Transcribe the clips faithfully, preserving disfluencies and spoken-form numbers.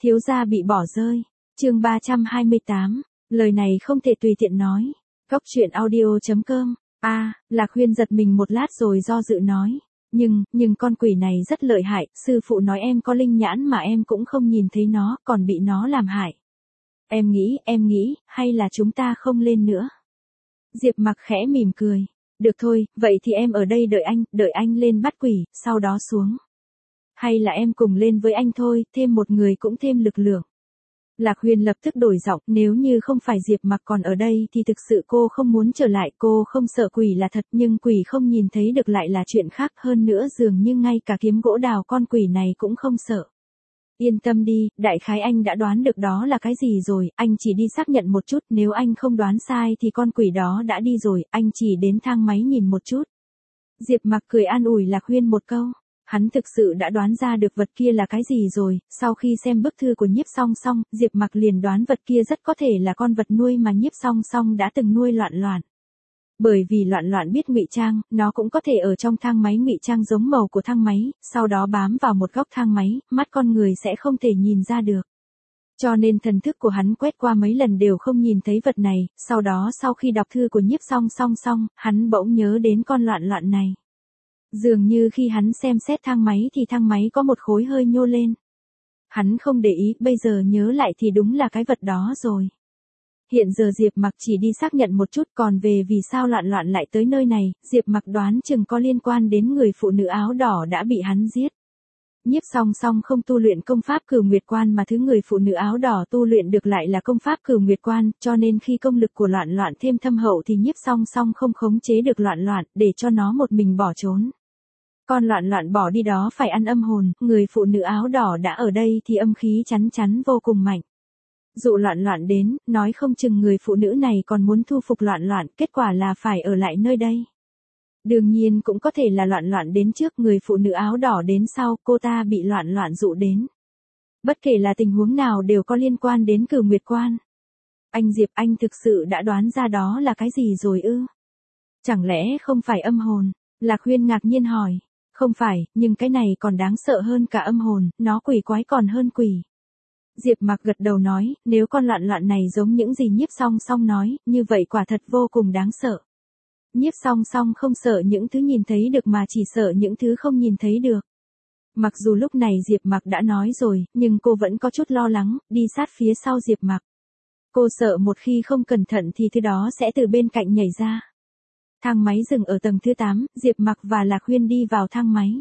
Thiếu gia bị bỏ rơi. Chương ba trăm hai mươi tám. Lời này không thể tùy tiện nói. Góc truyện audio chấm com. A, Lạc Huyên giật mình một lát rồi do dự nói. Nhưng, nhưng con quỷ này rất lợi hại, sư phụ nói em có linh nhãn mà em cũng không nhìn thấy nó, còn bị nó làm hại. Em nghĩ, em nghĩ, hay là chúng ta không lên nữa. Diệp Mặc khẽ mỉm cười. Được thôi, vậy thì em ở đây đợi anh, đợi anh lên bắt quỷ, sau đó xuống. Hay là em cùng lên với anh thôi, thêm một người cũng thêm lực lượng. Lạc Huyên lập tức đổi giọng, nếu như không phải Diệp Mặc còn ở đây thì thực sự cô không muốn trở lại, cô không sợ quỷ là thật nhưng quỷ không nhìn thấy được lại là chuyện khác, hơn nữa dường như ngay cả kiếm gỗ đào con quỷ này cũng không sợ. Yên tâm đi, đại khái anh đã đoán được đó là cái gì rồi, anh chỉ đi xác nhận một chút, nếu anh không đoán sai thì con quỷ đó đã đi rồi, anh chỉ đến thang máy nhìn một chút. Diệp Mặc cười an ủi Lạc Huyên một câu. Hắn thực sự đã đoán ra được vật kia là cái gì rồi, sau khi xem bức thư của Nhiếp Song Song, Diệp Mặc liền đoán vật kia rất có thể là con vật nuôi mà Nhiếp Song Song đã từng nuôi Loạn Loạn. Bởi vì Loạn Loạn biết ngụy trang, nó cũng có thể ở trong thang máy ngụy trang giống màu của thang máy, sau đó bám vào một góc thang máy, mắt con người sẽ không thể nhìn ra được. Cho nên thần thức của hắn quét qua mấy lần đều không nhìn thấy vật này, sau đó sau khi đọc thư của Nhiếp Song Song xong, hắn bỗng nhớ đến con Loạn Loạn này. Dường như khi hắn xem xét thang máy thì thang máy có một khối hơi nhô lên. Hắn không để ý, bây giờ nhớ lại thì đúng là cái vật đó rồi. Hiện giờ Diệp Mặc chỉ đi xác nhận một chút, còn về vì sao Loạn Loạn lại tới nơi này, Diệp Mặc đoán chừng có liên quan đến người phụ nữ áo đỏ đã bị hắn giết. Nhiếp Song Song không tu luyện công pháp Cửu Nguyệt Quan mà thứ người phụ nữ áo đỏ tu luyện được lại là công pháp Cửu Nguyệt Quan, cho nên khi công lực của Loạn Loạn thêm thâm hậu thì Nhiếp Song Song không khống chế được Loạn Loạn, để cho nó một mình bỏ trốn. Con Loạn Loạn bỏ đi đó phải ăn âm hồn, người phụ nữ áo đỏ đã ở đây thì âm khí chắn chắn vô cùng mạnh. Dụ Loạn Loạn đến, nói không chừng người phụ nữ này còn muốn thu phục Loạn Loạn, kết quả là phải ở lại nơi đây. Đương nhiên cũng có thể là Loạn Loạn đến trước, người phụ nữ áo đỏ đến sau, cô ta bị Loạn Loạn dụ đến. Bất kể là tình huống nào đều có liên quan đến Cửu Nguyệt Quan. Anh Diệp, anh thực sự đã đoán ra đó là cái gì rồi ư? Chẳng lẽ không phải âm hồn? Lạc Huyên ngạc nhiên hỏi. Không phải, nhưng cái này còn đáng sợ hơn cả âm hồn, nó quỷ quái còn hơn quỷ. Diệp Mặc gật đầu nói, nếu con Loạn Loạn này giống những gì Nhiếp Song Song nói, như vậy quả thật vô cùng đáng sợ. Nhiếp Song Song không sợ những thứ nhìn thấy được mà chỉ sợ những thứ không nhìn thấy được. Mặc dù lúc này Diệp Mặc đã nói rồi, nhưng cô vẫn có chút lo lắng, đi sát phía sau Diệp Mặc. Cô sợ một khi không cẩn thận thì thứ đó sẽ từ bên cạnh nhảy ra. Thang máy dừng ở tầng thứ tám, Diệp Mặc và Lạc Huyên đi vào thang máy.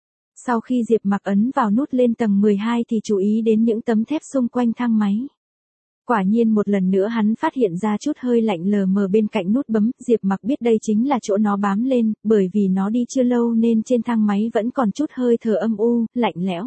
Sau khi Diệp Mặc ấn vào nút lên tầng mười hai thì chú ý đến những tấm thép xung quanh thang máy. Quả nhiên một lần nữa hắn phát hiện ra chút hơi lạnh lờ mờ bên cạnh nút bấm, Diệp Mặc biết đây chính là chỗ nó bám lên, bởi vì nó đi chưa lâu nên trên thang máy vẫn còn chút hơi thở âm u, lạnh lẽo.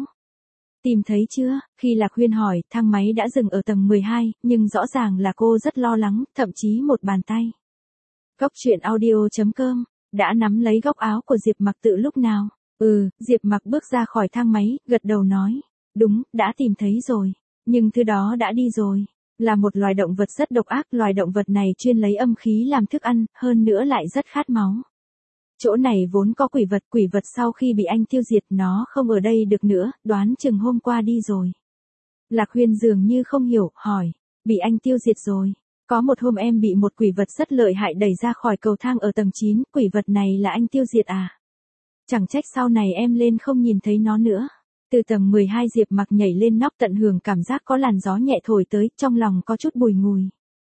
Tìm thấy chưa? Khi Lạc Huyên hỏi, thang máy đã dừng ở tầng mười hai, nhưng rõ ràng là cô rất lo lắng, thậm chí một bàn tay. Góc truyện audio chấm com, đã nắm lấy góc áo của Diệp Mặc từ lúc nào? Ừ, Diệp Mặc bước ra khỏi thang máy, gật đầu nói. Đúng, đã tìm thấy rồi. Nhưng thứ đó đã đi rồi. Là một loài động vật rất độc ác, loài động vật này chuyên lấy âm khí làm thức ăn, hơn nữa lại rất khát máu. Chỗ này vốn có quỷ vật, quỷ vật sau khi bị anh tiêu diệt nó không ở đây được nữa, đoán chừng hôm qua đi rồi. Lạc Huyên dường như không hiểu, hỏi. Bị anh tiêu diệt rồi. Có một hôm em bị một quỷ vật rất lợi hại đẩy ra khỏi cầu thang ở tầng chín, quỷ vật này là anh tiêu diệt à? Chẳng trách sau này em lên không nhìn thấy nó nữa. Từ tầng mười hai Diệp Mặc nhảy lên nóc tận hưởng cảm giác có làn gió nhẹ thổi tới, trong lòng có chút bùi ngùi.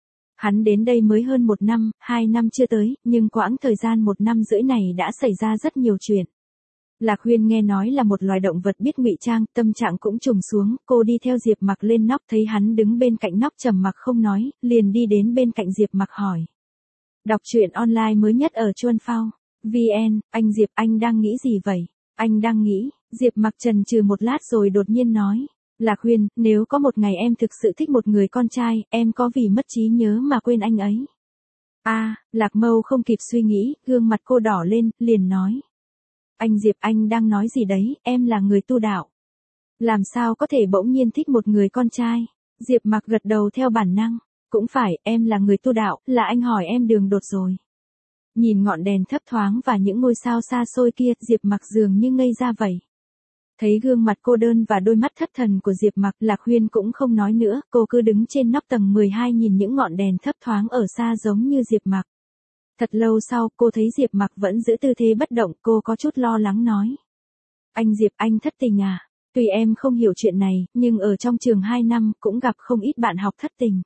Hắn đến đây mới hơn một năm, hai năm chưa tới, nhưng quãng thời gian một năm rưỡi này đã xảy ra rất nhiều chuyện. Lạc Huyên nghe nói là một loài động vật biết ngụy trang, tâm trạng cũng trùng xuống, cô đi theo Diệp Mặc lên nóc thấy hắn đứng bên cạnh nóc trầm mặc không nói, liền đi đến bên cạnh Diệp Mặc hỏi. Đọc truyện online mới nhất ở Chuan Phao. vê en, anh Diệp, anh đang nghĩ gì vậy? Anh đang nghĩ, Diệp Mặc chần chừ một lát rồi đột nhiên nói. Lạc Huyên, nếu có một ngày em thực sự thích một người con trai, em có vì mất trí nhớ mà quên anh ấy? À, Lạc Mâu không kịp suy nghĩ, gương mặt cô đỏ lên, liền nói. Anh Diệp, anh đang nói gì đấy, em là người tu đạo. Làm sao có thể bỗng nhiên thích một người con trai? Diệp Mặc gật đầu theo bản năng. Cũng phải, em là người tu đạo, là anh hỏi em đường đột rồi. Nhìn ngọn đèn thấp thoáng và những ngôi sao xa xôi kia, Diệp Mặc dường như ngây ra vậy. Thấy gương mặt cô đơn và đôi mắt thất thần của Diệp Mặc, Lạc Huyên cũng không nói nữa, cô cứ đứng trên nóc tầng mười hai nhìn những ngọn đèn thấp thoáng ở xa giống như Diệp Mặc. Thật lâu sau, cô thấy Diệp Mặc vẫn giữ tư thế bất động, cô có chút lo lắng nói. Anh Diệp, anh thất tình à? Tuy em không hiểu chuyện này, nhưng ở trong trường hai năm cũng gặp không ít bạn học thất tình.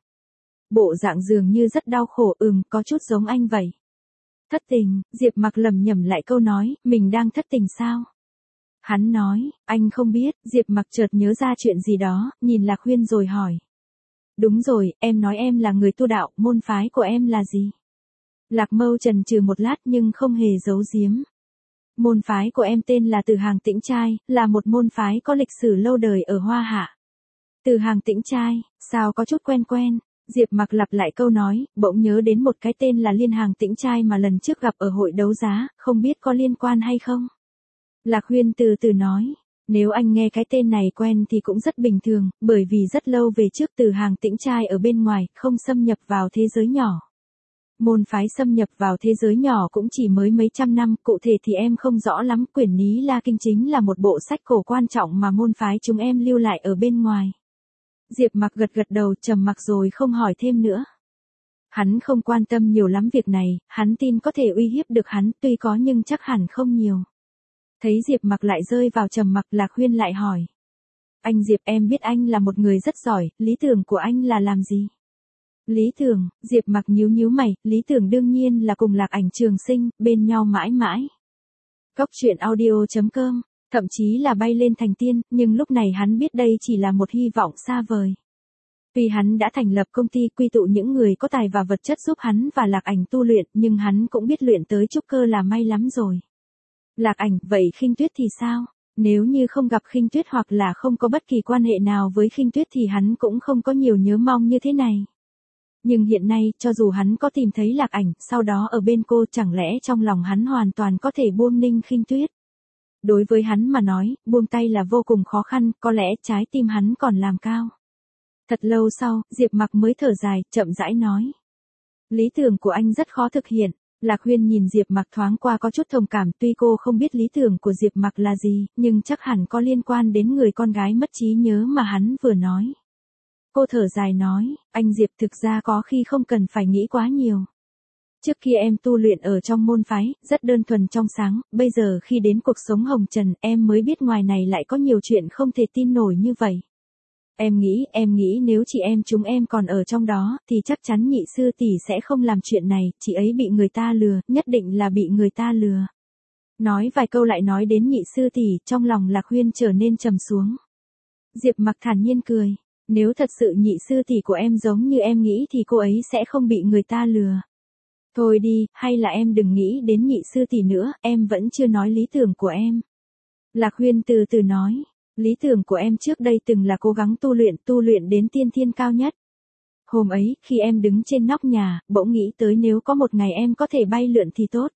Bộ dạng dường như rất đau khổ, ừm, có chút giống anh vậy. Thất tình, Diệp Mặc lẩm nhẩm lại câu nói, mình đang thất tình sao? Hắn nói, anh không biết, Diệp Mặc chợt nhớ ra chuyện gì đó, nhìn Lạc Huyên rồi hỏi. Đúng rồi, em nói em là người tu đạo, môn phái của em là gì? Lạc Mâu chần chừ một lát nhưng không hề giấu giếm. Môn phái của em tên là Từ Hàng Tĩnh Trai, là một môn phái có lịch sử lâu đời ở Hoa Hạ. Từ Hàng Tĩnh Trai, sao có chút quen quen? Diệp Mặc lặp lại câu nói, bỗng nhớ đến một cái tên là Liên Hàng Tĩnh Trai mà lần trước gặp ở hội đấu giá, không biết có liên quan hay không? Lạc Huyên từ từ nói, nếu anh nghe cái tên này quen thì cũng rất bình thường, bởi vì rất lâu về trước Từ Hàng Tĩnh Trai ở bên ngoài, không xâm nhập vào thế giới nhỏ. Môn phái xâm nhập vào thế giới nhỏ cũng chỉ mới mấy trăm năm, cụ thể thì em không rõ lắm, quyển Ní La Kinh chính là một bộ sách cổ quan trọng mà môn phái chúng em lưu lại ở bên ngoài. Diệp Mặc gật gật đầu, trầm mặc rồi không hỏi thêm nữa. Hắn không quan tâm nhiều lắm việc này, hắn tin có thể uy hiếp được hắn, tuy có nhưng chắc hẳn không nhiều. Thấy Diệp Mặc lại rơi vào trầm mặc, Lạc Huyên lại hỏi. Anh Diệp, em biết anh là một người rất giỏi, lý tưởng của anh là làm gì? Lý tưởng, Diệp Mặc nhíu nhíu mày, lý tưởng đương nhiên là cùng Lạc Ảnh trường sinh, bên nhau mãi mãi. Cốc truyện audio chấm com, thậm chí là bay lên thành tiên, nhưng lúc này hắn biết đây chỉ là một hy vọng xa vời. Tuy hắn đã thành lập công ty quy tụ những người có tài và vật chất giúp hắn và Lạc Ảnh tu luyện, nhưng hắn cũng biết luyện tới trúc cơ là may lắm rồi. Lạc Ảnh, vậy Khinh Tuyết thì sao? Nếu như không gặp Khinh Tuyết hoặc là không có bất kỳ quan hệ nào với Khinh Tuyết thì hắn cũng không có nhiều nhớ mong như thế này. Nhưng hiện nay, cho dù hắn có tìm thấy Lạc Ảnh, sau đó ở bên cô, chẳng lẽ trong lòng hắn hoàn toàn có thể buông Ninh Khinh Tuyết? Đối với hắn mà nói, buông tay là vô cùng khó khăn, có lẽ trái tim hắn còn làm cao. Thật lâu sau, Diệp Mặc mới thở dài, chậm rãi nói. Lý tưởng của anh rất khó thực hiện. Lạc Huyên nhìn Diệp Mặc thoáng qua có chút thông cảm, tuy cô không biết lý tưởng của Diệp Mặc là gì, nhưng chắc hẳn có liên quan đến người con gái mất trí nhớ mà hắn vừa nói. Cô thở dài nói, anh Diệp, thực ra có khi không cần phải nghĩ quá nhiều. Trước kia em tu luyện ở trong môn phái, rất đơn thuần trong sáng, bây giờ khi đến cuộc sống hồng trần, em mới biết ngoài này lại có nhiều chuyện không thể tin nổi như vậy. Em nghĩ, em nghĩ nếu chị em chúng em còn ở trong đó, thì chắc chắn nhị sư tỷ sẽ không làm chuyện này, chị ấy bị người ta lừa, nhất định là bị người ta lừa. Nói vài câu lại nói đến nhị sư tỷ, trong lòng Lạc Huyên trở nên trầm xuống. Diệp Mặc thản nhiên cười, nếu thật sự nhị sư tỷ của em giống như em nghĩ thì cô ấy sẽ không bị người ta lừa. Thôi đi, hay là em đừng nghĩ đến nhị sư tỷ nữa, em vẫn chưa nói lý tưởng của em. Lạc Huyên từ từ nói. Lý tưởng của em trước đây từng là cố gắng tu luyện, tu luyện đến tiên thiên cao nhất. Hôm ấy, khi em đứng trên nóc nhà, bỗng nghĩ tới nếu có một ngày em có thể bay lượn thì tốt.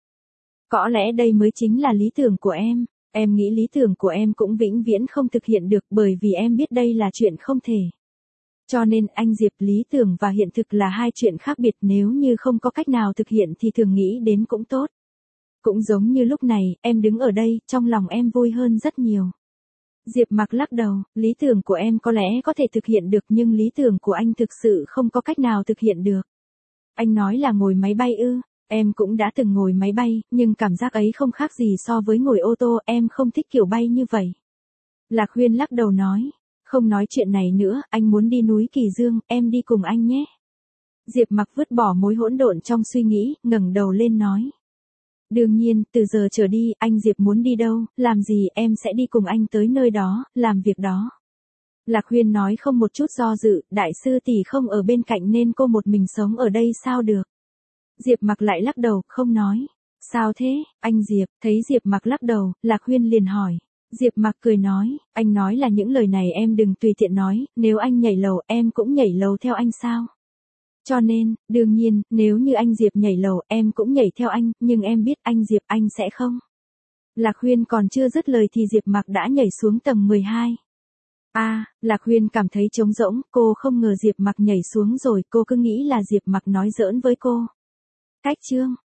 Có lẽ đây mới chính là lý tưởng của em. Em nghĩ lý tưởng của em cũng vĩnh viễn không thực hiện được bởi vì em biết đây là chuyện không thể. Cho nên anh Diệp, lý tưởng và hiện thực là hai chuyện khác biệt, nếu như không có cách nào thực hiện thì thường nghĩ đến cũng tốt. Cũng giống như lúc này, em đứng ở đây, trong lòng em vui hơn rất nhiều. Diệp Mặc lắc đầu, lý tưởng của em có lẽ có thể thực hiện được nhưng lý tưởng của anh thực sự không có cách nào thực hiện được. Anh nói là ngồi máy bay ư, em cũng đã từng ngồi máy bay, nhưng cảm giác ấy không khác gì so với ngồi ô tô, em không thích kiểu bay như vậy. Lạc Huyên lắc đầu nói, không nói chuyện này nữa, anh muốn đi núi Kỳ Dương, em đi cùng anh nhé. Diệp Mặc vứt bỏ mối hỗn độn trong suy nghĩ, ngẩng đầu lên nói. Đương nhiên, từ giờ trở đi, anh Diệp muốn đi đâu, làm gì em sẽ đi cùng anh tới nơi đó, làm việc đó. Lạc Huyên nói không một chút do dự, đại sư tỷ không ở bên cạnh nên cô một mình sống ở đây sao được. Diệp Mặc lại lắc đầu, không nói. Sao thế, anh Diệp, thấy Diệp Mặc lắc đầu, Lạc Huyên liền hỏi. Diệp Mặc cười nói, anh nói là những lời này em đừng tùy tiện nói, nếu anh nhảy lầu em cũng nhảy lầu theo anh sao. Cho nên, đương nhiên, nếu như anh Diệp nhảy lầu, em cũng nhảy theo anh, nhưng em biết anh Diệp anh sẽ không. Lạc Huyên còn chưa dứt lời thì Diệp Mặc đã nhảy xuống tầng mười hai. A, à, Lạc Huyên cảm thấy trống rỗng, cô không ngờ Diệp Mặc nhảy xuống rồi, cô cứ nghĩ là Diệp Mặc nói giỡn với cô. Cách chương